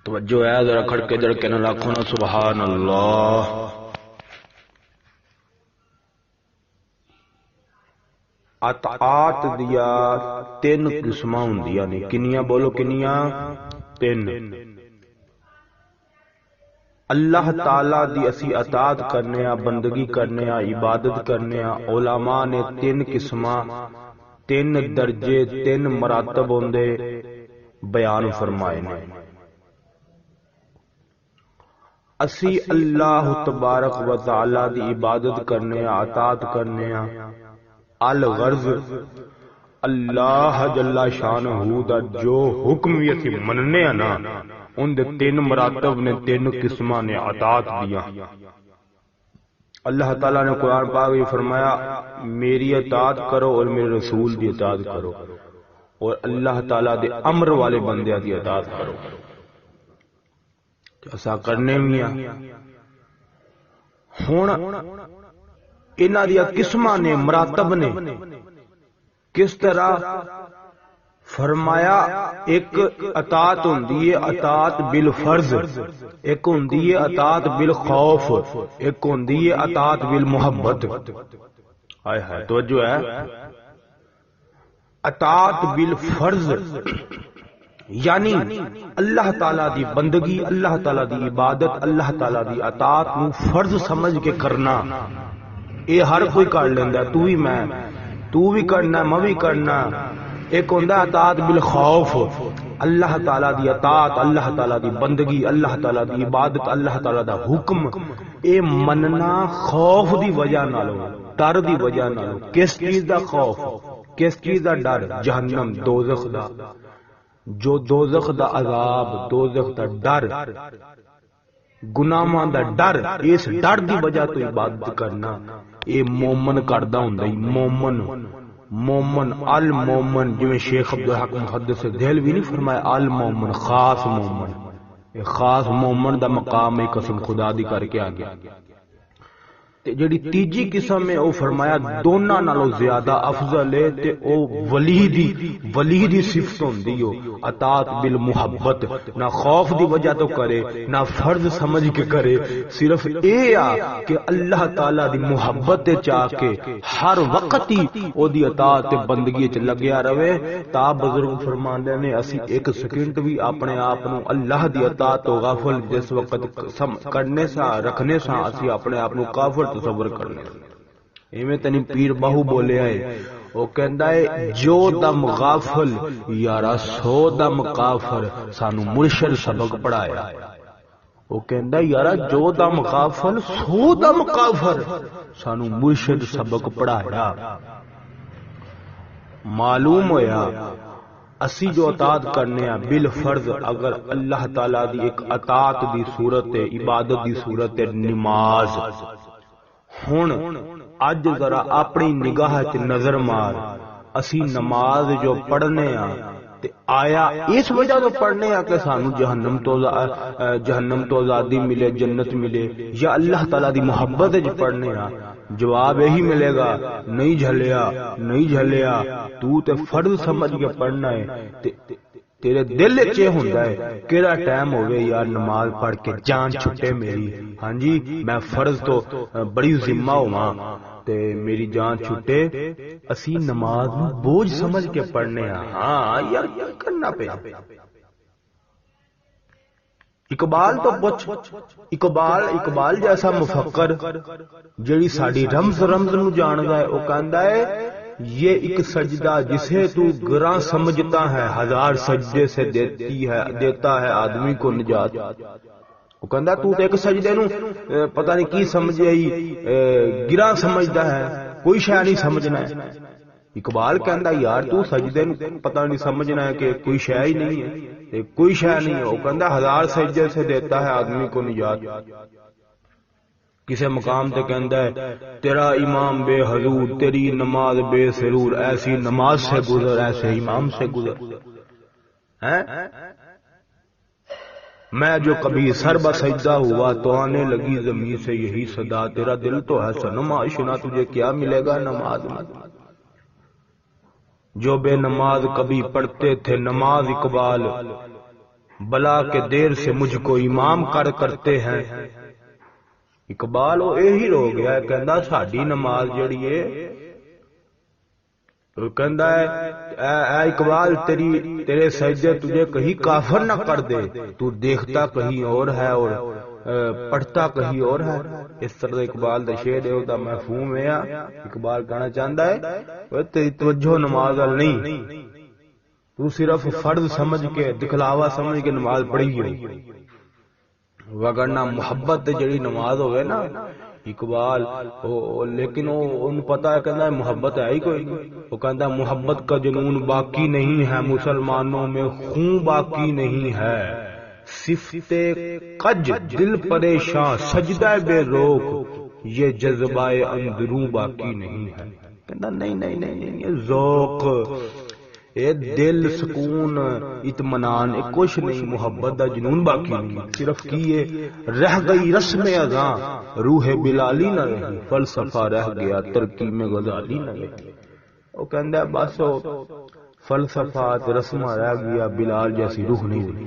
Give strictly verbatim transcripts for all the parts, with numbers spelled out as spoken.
توجہ ہے ذرا کھڑ کے جڑ کے نہ لاکھوں نا سبحان اللہ۔ اطاعت دیا تین قسماں ہوندیاں نے، کنیاں بولو کنیاں؟ تین۔ اللہ تعالی دی اسی اطاعت کرنے ہاں، بندگی کرنے ہاں، عبادت کرنے ہاں، علماء نے تین قسماں، تین درجے، تین مراتب ہوندے بیان فرمائے نے۔ اسی اللہ تبارک و تعالی دی عبادت کرنے ہاں، اطاعت کرنے ہاں، الغرض اللہ جل شانہ دا جو حکم بھی اسی مننے نا، ان دے تین مراتب نے، تین قسماں نے اطاعت دیا۔ اللہ تعالیٰ نے قرآن پاک میں فرمایا میری اطاعت کرو اور میرے رسول دی اطاعت کرو، اور اللہ تعالیٰ دے امر والے بندیاں دی اطاعت کرو۔ ایسا کرنے میاں ہون انہاں دیا قسماں نے، مراتب نے۔ کس طرح فرمایا ایک اطاعت ہوندی ہے اطاعت بالفرض، ایک ہوندی ہے اطاعت بالخوف، ایک ہوندی ہے اطاعت بالمحبت۔ ہائے ہائے توجہ ہے۔ اطاعت بالفرض یعنی اللہ تعالیٰ دی بندگی، اللہ تعالیٰ دی عبادت، اللہ تعالیٰ دی اطاعت نو فرض سمجھ کے کرنا، اے ہر کوئی کر لیندا ہے، تو ہی میں، تو بھی کرنا میں بھی کرنا۔ ایک ہوندا اطاعت بالخوف، اللہ تعالیٰ دی اطاعت، اللہ تعالیٰ دی بندگی، اللہ تعالیٰ دی عبادت، اللہ تعالیٰ دا حکم اے مننا خوف دی وجہ نالو، ڈر دی وجہ نالو۔ کس چیز دا خوف، کس چیز دا ڈر؟ جہنم، دوزخ دا، جو دوزخ دا عذاب، دوزخ دا ڈر، گناہاں دا ڈر، اس ڈر دی وجہ تو عبادت کرنا اے مومن کردا ہوندا ہے۔ مومن مومن المومن، جو شیخ عبدالحق محدث دہلوی نہیں فرمایا المومن، خاص مومن، اے خاص مومن دا مقام ہے، قسم خدا دی کر کے آ گیا۔ جڑی تیجی قسم ہے او فرمایا دوناں نالوں زیادہ افضل ہے تے او ولی دی ولی دی صفت ہوندی ہو، اطاعت بالمحبت، نہ خوف دی وجہ تو کرے نہ فرض سمجھ کے کرے، صرف اے آ کہ اللہ تعالی دی محبت چاہ کے ہر وقت ہی او دی اطاعت تے بندگی چ لگیا رہے۔ تا بزرگ فرماندے نے اسی ایک سیکنڈ بھی اپنے آپ نو اللہ دی اطاعت تو غافل جس وقت کرنے سا رکھنے سا اسی اپنے آپ نو کافر تصور کرنے۔ ایویں تنی پیر باہو بولے آئے، وہ کہندا ہے جو دم غافل یارا سو دم کافر، سانو مرشد سبق پڑھایا۔ وہ کہندا ہے یارا جو دم غافل سو دم کافر، سانو مرشد سبق پڑھایا۔ معلوم ہویا اسی جو اطاعت کرنے ہیں بالفرض، اگر اللہ تعالیٰ دی ایک اطاعت دی صورت ہے، عبادت دی صورت ہے نماز۔ ہن اج ذرا اپنی نگاہ چ نظر مار، اسی نماز جو پڑھنے ہاں تے آیا اس وجہ تو پڑھنے ہاں کہ سانو جہنم تو جہنم تو آزادی ملے، جنت ملے، یا اللہ تعالیٰ دی محبت وچ پڑھنے ہاں؟ جواب یہی ملے گا نہیں جھلیا نہیں جھلیا، تو تے فرض سمجھ کے پڑھنا ہے تے تیرے دل وچ یہ ہوندا ہے کیڑا ٹائم ہوے یار نماز پڑھ کے جان چھٹے میری، ہاں جی میں فرض تو بڑی ذمہ ہوواں تے میری جان چھٹے، اسی نماز نو بوجھ سمجھ کے پڑھنے ہاں۔ ہاں یار کیا کرنا پیا؟ اقبال تو پوچھ، اقبال اقبال جیسا مفکر جڑی ساڈی رمز رمز نو جاندا ہے، او کہندا ہے یہ ایک سجدہ جسے تو گراں سمجھتا ہے ہزار سجدے سے دیتی ہے دیتا ہے آدمی کو نجات۔ وہ کہندا تو ایک سجدے نو پتہ نہیں کی سمجھے ہی گراں سمجھدا ہے، کوئی شے نہیں سمجھنا ہے۔ اقبال کہندا یار تو سجدے نو پتہ نہیں سمجھنا ہے کہ کوئی شے ہی نہیں ہے، کوئی شے نہیں ہے۔ وہ کہندا ہزار سجدے سے دیتا ہے آدمی کو نجات۔ کسی مقام تے کہندا ہے تیرا امام بے حضور، تیری نماز بے سرور، ایسی نماز سے گزر ایسے امام سے گزر۔ میں جو کبھی سر بسجدہ ہوا تو آنے لگی زمین سے یہی صدا، تیرا دل تو ہے صنم آشنا، تجھے کیا ملے گا نماز میں؟ جو بے نماز کبھی پڑھتے تھے نماز اقبال، بلا کے دیر سے مجھ کو امام کر کرتے ہیں. اقبال وہ یہی رو گیا کہندا ساڈی نماز جڑی ہے وہ کہندا ہے اے اے اقبال تیری تیرے سجدے تجھے کہیں کافر نہ کر دے، تو دیکھتا کہیں اور ہے اور پڑھتا کہیں اور ہے. اس طرح اقبال دا شعر ہے دا مفہوم ہے. اقبال کہنا چاہتا ہے تیری توجہ نماز وال نہیں، تو صرف فرض سمجھ کے دکھلاوا سمجھ کے نماز پڑھی ہوئی، وگرنہ محبت جڑی نماز ہوئے نا اقبال لیکن وہ ان پتا ہے کہنا ہے محبت ہے ہی کوئی نہیں. وہ کہتا ہے محبت کا جنون باقی نہیں ہے، مسلمانوں میں خون باقی نہیں ہے، صفت قج دل پریشان سجدہ بے روک یہ جذبہ اندروں باقی نہیں ہے. کہتا نہیں نہیں نہیں یہ ذوق اے دل سکون اطمینان کچھ نہیں، محبت دا جنون باقی نہیں، صرف کیے رہ گئی رسم اذاں روح بلالی نہ رہی، فلسفہ رہ گیا ترکیب میں غزالی نہ رہی. وہ کہندا ہے بس فلسفہ رسمہ رہ گیا، بلال جیسی روح نہیں رہی.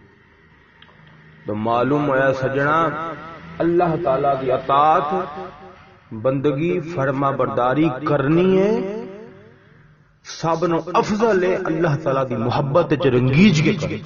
تو معلوم ہوا سجنا اللہ تعالی کی اطاعت بندگی فرما برداری کرنی ہے سب نو افضل ہے اللہ تعالی دی محبت وچ رنگیج کے کرے.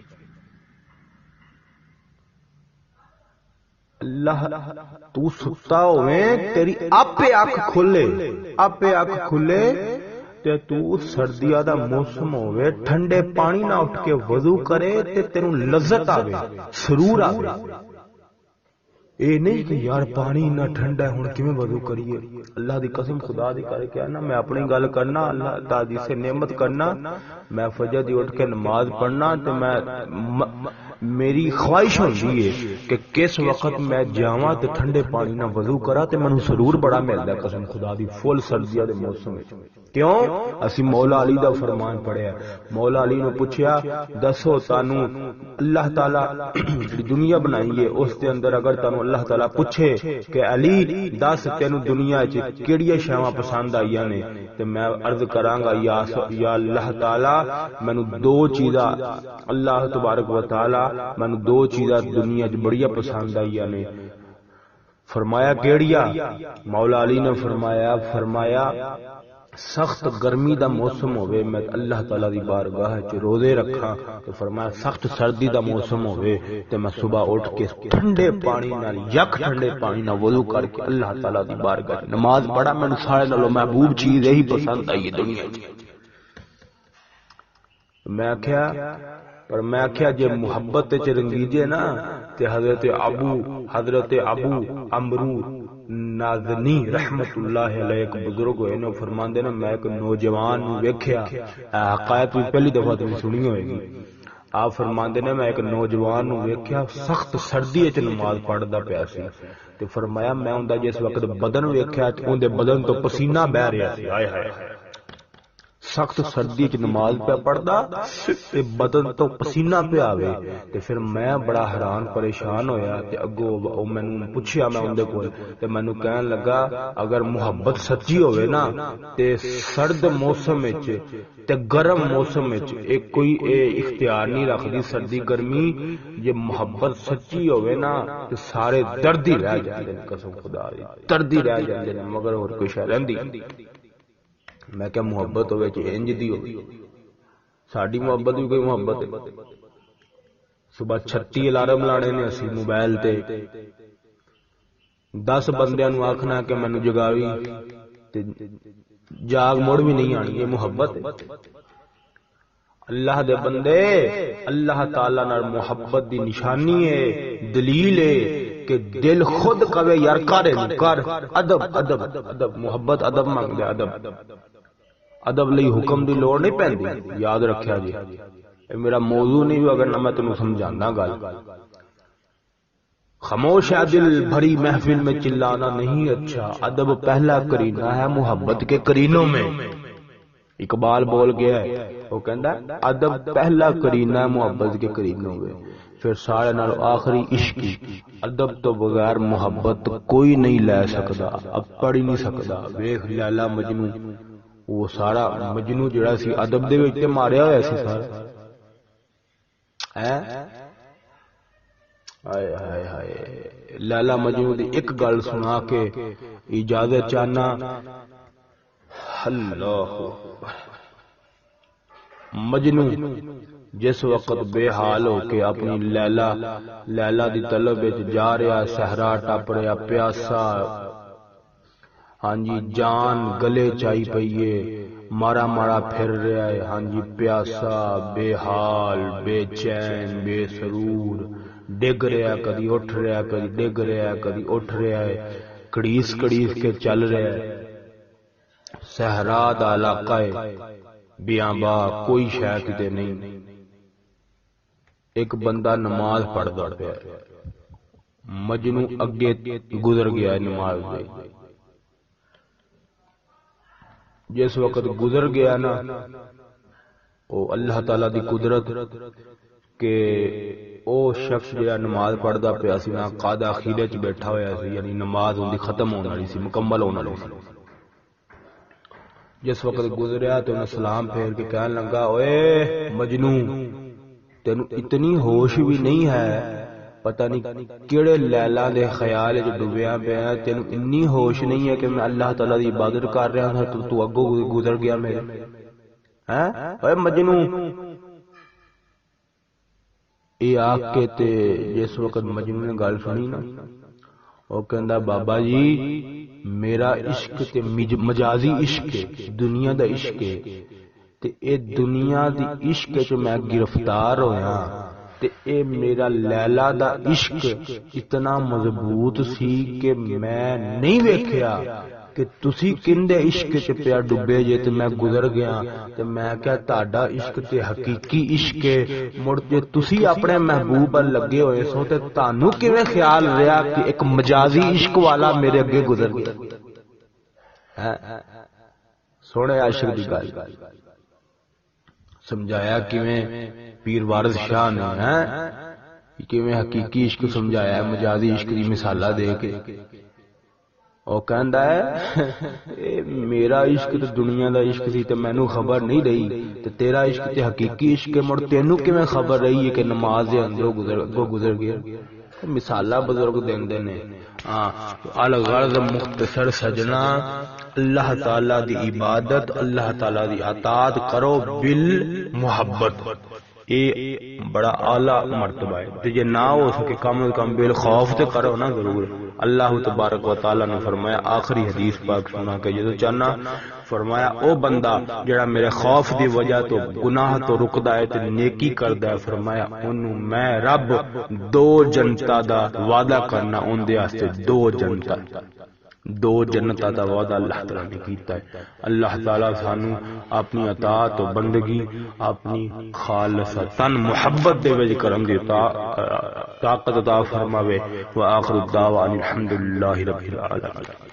اللہ تو ستا ہوئے تیری آپے اکھ کھلے آپے اکھ کھلے تے تو سردیاں دا موسم ہوئے ٹھنڈے پانی نہ اٹھ کے وضو کرے تے تینوں لذت آوے سرور آوے. اے نہیں کہ یار پانی نہ ٹھنڈا ہے ہن کیویں وضو کریے. اللہ دی قسم خدا دی کر کے نا میں اپنی گل کرنا اللہ تعالی سے نعمت کرنا میں فجر دی اٹھ کے نماز پڑھنا تے میں میری خواہش ہوندی ہے کہ کس وقت میں جاواں تے ٹھنڈے پانی نہ وضو کرا تے مینوں سرور بڑا ملدا ہے قسم خدا دی فل سردیاں دے موسم وچ. کیوں اسی مولا علی دا فرمان پڑھیا. مولا علی نو پوچھیا دسو تانوں اللہ تعالی دنیا بنائی ہے اس دے اندر اگر تانوں اللہ تعالی پوچھے کہ علی دس تینوں دنیا وچ کیڑیاں شیواں پسند آئیاں نے تے میں عرض کراں گا یا یا اللہ تعالی مینوں دو چیزاں اللہ تبارک و تعالی مینوں دو چیزاں دنیا وچ بڑیاں پسند آئیاں نے. فرمایا کیڑیاں؟ مولا علی نے فرمایا فرمایا سخت گرمی دا موسم ہوئے میں اللہ تعالی دی بارگاہ وچ روزے رکھاں تو فرمایا سخت سردی دا موسم ہوئے تے میں صبح اٹھ کے ٹھنڈے پانی نال یک ٹھنڈے پانی نال وضو کر کے اللہ تعالی دی بارگاہ وچ نماز پڑھا. مینوں سارے نالوں محبوب چیز یہی پسند آئی ہے دنیا وچ. میں آکھیا پر میں آکھیا جے محبت وچ رنگیجے نا تے حضرت ابو حضرت ابو عمرو نازنی رحمت اللہ علیہ ایک بزرگ ہوئے نے فرماندے نے میں ایک نوجوان نو ویکھیا حقائق بھی پہلی دفعہ تسی سنی ہوئے گی. آپ فرماندے نے میں ایک نوجوان نو ویکھیا سخت سردی وچ نماز پڑھدا پیا سی تے فرمایا میں اوندا جس وقت بدن ویکھیا تے اون دے بدن تو پسینہ بہ رہا سی. ہائے ہائے سخت سردی وچ نماز پہ پڑھدا تے بدن تو پسینہ پہ آوے تے پھر میں بڑا حیران پریشان ہویا تے اگوں او مینوں پوچھیا میں اون دے کول تے مینوں کہن لگا اگر محبت سچی ہوئے نا تے سرد موسم وچ تے گرم موسم وچ ایک کوئی اے اختیار نہیں رکھدی سردی گرمی. یہ محبت سچی ہوئے نا تے سارے درد ہی رہ جاندے نے قسم خدا دی درد ہی رہ جاندے نے مگر اور کوئی شے رہندی. میں کہ محبت ہوئے چ انج دی ہوئی ساڈی محبت بھی کوئی محبت ہے. صبح چھتی الارم لانے نے اسی موبائل تے دس بندیاں نو آکھنا کہ مینوں جگاوی تے جاگ مڑ بھی نہیں آنی. یہ محبت ہے. اللہ دے بندے اللہ تعالی نال محبت دی نشانی ہے دلیل ہے کہ دل خود کہے یار کر کر ادب ادب ادب محبت ادب منگدے ادب ادب لئی حکم دی لوڑ نہیں پیندی. یاد رکھیا جی اے میرا موضوع نہیں ہو اگر نہ میں تینوں سمجھانا گل. خاموش ہے دل بھری محفل میں چلانا نہیں اچھا ادب پہلا کرینہ ہے محبت کے کرینوں میں. اقبال بول گیا ہے وہ کہندا ادب پہلا کرینہ ہے محبت کے کرینوں میں پھر سارے نال آخری عشقی. ادب تو بغیر محبت کوئی نہیں لے سکدا اب پڑھ ہی نہیں سکدا. ویکھ لیلا مجنوں وہ سارا مجنوں جڑا سی ادب دے وچ تے ماریا ہویا سی سارا ہائے ہائے ہائے لیلا مجنوں دی ایک گل سنا کے اجازت چاہنا. اللہ مجنوں جس وقت بے حال ہو کے اپنی لیلا لیلا دی طلب وچ جا رہا، صحرا ٹپ رہا، پیاسا، ہاں جی جان گلے چائی پئیے، مارا مارا پھر رہا ہے، ہاں جی پیاسا، بے حال، بے چین، بے سرور، ڈگ رہا کدی اٹھ رہا، کدی ڈگ رہا کدی اٹھ رہا ہے، کڑیس کڑیس کے چل رہا ہے. صحرا دا علاقہ ہے، بیاباں، کوئی شے کتے نہیں. ایک بندہ نماز پڑھدا پیا، مجنوں اگے گزر گیا ہے نماز دے. جس وقت گزر گیا نا، او اللہ تعالی دی قدرت کہ او شخص جڑا نماز پڑھدا پیا سی نا قاعدہ اخیرے چ بیٹھا ہویا سی، یعنی نماز اون دی ختم ہون والی سی، مکمل ہون والی سی. جس وقت گزریا تو انہیں سلام پھیر کے کہنے لگا، اوئے مجنوں تینو اتنی ہوش بھی نہیں ہے، پتہ نہیں کیڑے لیلا دے خیال وچ ڈوبیا پیا، تینو اتنی ہوش نہیں ہے کہ میں اللہ تعالی دی عبادت کر رہا ہوں تو تو اگوں گزر گیا میرے. ہیں اوئے مجنوں اے آکھ کے تے جس وقت مجنوں نے گل سنی نا، او کہندا بابا جی میرا عشق تے مجازی عشق ہے، دنیا دا عشق ہے، تے اے دنیا دی عشق وچ میں گرفتار ہویا، تے اے میرا لیلا دا عشق اتنا مضبوط سی کہ میں نہیں ویکھیا کہ تسی کندے عشق چ پیا ڈبے جے تے میں گزر گیا. تے میں کہا تہاڈا عشق تے حقیقی عشق ہے، مڑ جے تسی اپنے محبوب ال لگے ہوئے سو تے تانوں کیویں خیال رہیا کہ ایک مجازی عشق والا میرے اگے گزر گیا. سونے عاشق دی گل سمجھایا کیویں پیر وارث شاہ نے، ہیں کیویں حقیقی عشق سمجھایا مجازی عشق دی مثالاں دے کے. او کہندا ہے میرا عشق تے دنیا دا عشق سی تے مینوں خبر نہیں رہی، تے تیرا عشق تے حقیقی عشق مڑ تینوں کیویں خبر رہی ہے کہ نماز دے اندروں گزر گزر گیا. مثالاں بزرگ دیندے نے. ہاں الغرض مختصر سجنا، اللہ تعالی دی عبادت، اللہ تعالی دی اطاعت کرو بالمحبت، اے بڑا اعلی مرتبہ ہے. تے جے نہ ہو سکے کم از کم بالخوف تے کرو نا ضرور. اللہ تبارک و تعالی نے فرمایا آخری حدیث پاک سنا کے جدو چاہنا فرمایا او بندہ جڑا میرے خوف دی وجہ تو گناہ تو رکدا ہے تے نیکی کردا ہے، فرمایا اونوں میں رب دو جنتا دا وعدہ کرنا، اون دے واسطے دو جنتا دو جنتا دا وعدہ اللہ تعالی نے کیتا ہے. اللہ تعالی سانو اپنی اطاعت و بندگی اپنی خالصتاً محبت دے وچ کرم دی طاقت عطا فرماوے. وآخر الدعوان الحمدللہ رب العالمین.